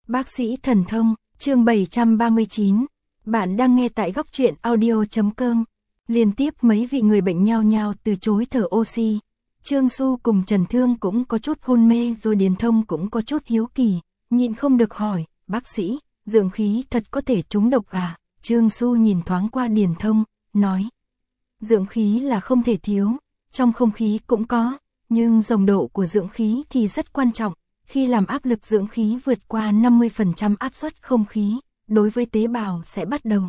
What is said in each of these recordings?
Bác sĩ thần thông, chương 739. Bạn đang nghe tại góc truyện audio.com. Liên tiếp mấy vị người bệnh nhao nhao từ chối thở oxy. Trương Xu cùng Trần Thương cũng có chút hôn mê, rồi Điền Thông cũng có chút hiếu kỳ, nhịn không được hỏi, bác sĩ, dưỡng khí thật có thể trúng độc à? Trương Xu nhìn thoáng qua Điền Thông, nói, dưỡng khí là không thể thiếu, trong không khí cũng có, nhưng nồng độ của dưỡng khí thì rất quan trọng. Khi làm áp lực dưỡng khí vượt qua 50% áp suất không khí, đối với tế bào sẽ bắt đầu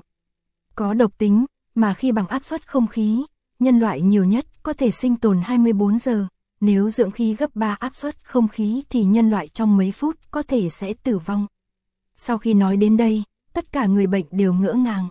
có độc tính, mà khi bằng áp suất không khí, nhân loại nhiều nhất có thể sinh tồn 24 giờ, nếu dưỡng khí gấp 3 áp suất không khí thì nhân loại trong mấy phút có thể sẽ tử vong. Sau khi nói đến đây, tất cả người bệnh đều ngỡ ngàng.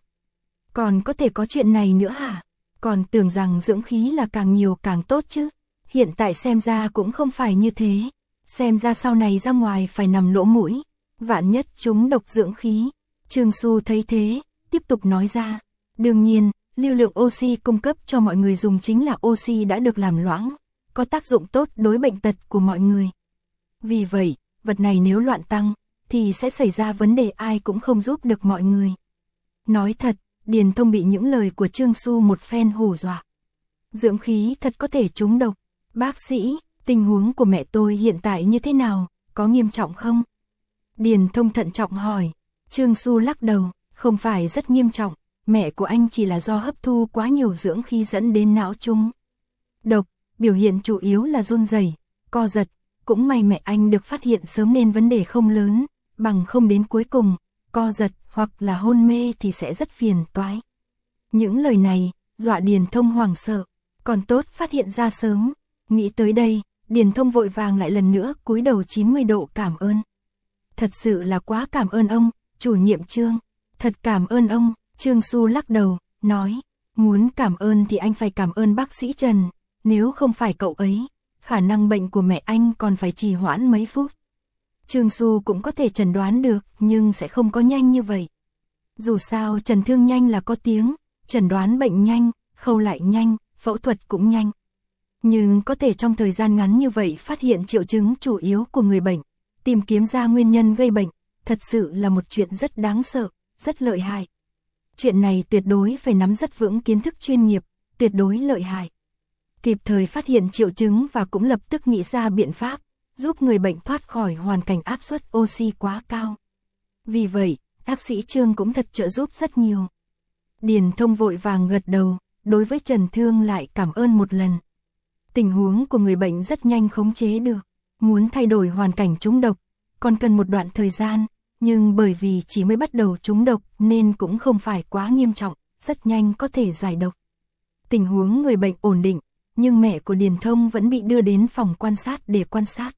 Còn có thể có chuyện này nữa hả? Còn tưởng rằng dưỡng khí là càng nhiều càng tốt chứ. Hiện tại xem ra cũng không phải như thế. Xem ra sau này ra ngoài phải nằm lỗ mũi, vạn nhất chúng độc dưỡng khí. Trương Xu thấy thế, tiếp tục nói ra. Đương nhiên, lưu lượng oxy cung cấp cho mọi người dùng chính là oxy đã được làm loãng, có tác dụng tốt đối bệnh tật của mọi người. Vì vậy, vật này nếu loạn tăng, thì sẽ xảy ra vấn đề ai cũng không giúp được mọi người. Nói thật, Điền Thông bị những lời của Trương Xu một phen hù dọa. Dưỡng khí thật có thể trúng độc. Bác sĩ, tình huống của mẹ tôi hiện tại như thế nào, có nghiêm trọng không? Điền Thông thận trọng hỏi. Trương Xu lắc đầu, không phải rất nghiêm trọng, mẹ của anh chỉ là do hấp thu quá nhiều dưỡng khí dẫn đến não trúng độc, biểu hiện chủ yếu là run rẩy, co giật, cũng may mẹ anh được phát hiện sớm nên vấn đề không lớn, bằng không đến cuối cùng, co giật hoặc là hôn mê thì sẽ rất phiền toái. Những lời này, dọa Điền Thông hoảng sợ, còn tốt phát hiện ra sớm. Nghĩ tới đây, Điền Thông vội vàng lại lần nữa cúi đầu 90 độ cảm ơn. Thật sự là quá cảm ơn ông, chủ nhiệm Trương. Thật cảm ơn ông. Trương Xu lắc đầu, nói, muốn cảm ơn thì anh phải cảm ơn bác sĩ Trần, nếu không phải cậu ấy, khả năng bệnh của mẹ anh còn phải trì hoãn mấy phút. Trương Xu cũng có thể chẩn đoán được, nhưng sẽ không có nhanh như vậy. Dù sao Trần Thương nhanh là có tiếng, chẩn đoán bệnh nhanh, khâu lại nhanh, phẫu thuật cũng nhanh. Nhưng có thể trong thời gian ngắn như vậy phát hiện triệu chứng chủ yếu của người bệnh, tìm kiếm ra nguyên nhân gây bệnh, thật sự là một chuyện rất đáng sợ, rất lợi hại. Chuyện này tuyệt đối phải nắm rất vững kiến thức chuyên nghiệp, tuyệt đối lợi hại. Kịp thời phát hiện triệu chứng và cũng lập tức nghĩ ra biện pháp, giúp người bệnh thoát khỏi hoàn cảnh áp suất oxy quá cao. Vì vậy, bác sĩ Trương cũng thật trợ giúp rất nhiều. Điền Thông vội vàng gật đầu, đối với Trần Thương lại cảm ơn một lần. Tình huống của người bệnh rất nhanh khống chế được, muốn thay đổi hoàn cảnh trúng độc, còn cần một đoạn thời gian, nhưng bởi vì chỉ mới bắt đầu trúng độc nên cũng không phải quá nghiêm trọng, rất nhanh có thể giải độc. Tình huống người bệnh ổn định, nhưng mẹ của Điền Thông vẫn bị đưa đến phòng quan sát để quan sát.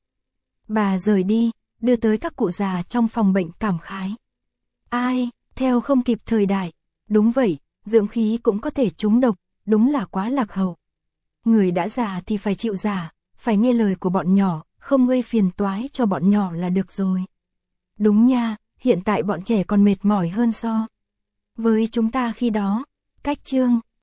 Bà rời đi, đưa tới các cụ già trong phòng bệnh cảm khái. Ai, theo không kịp thời đại, đúng vậy, dưỡng khí cũng có thể trúng độc, đúng là quá lạc hậu. Người đã già thì phải chịu già, phải nghe lời của bọn nhỏ, không gây phiền toái cho bọn nhỏ là được rồi. Đúng nha, hiện tại bọn trẻ còn mệt mỏi hơn so với chúng ta khi đó. Cách Trương,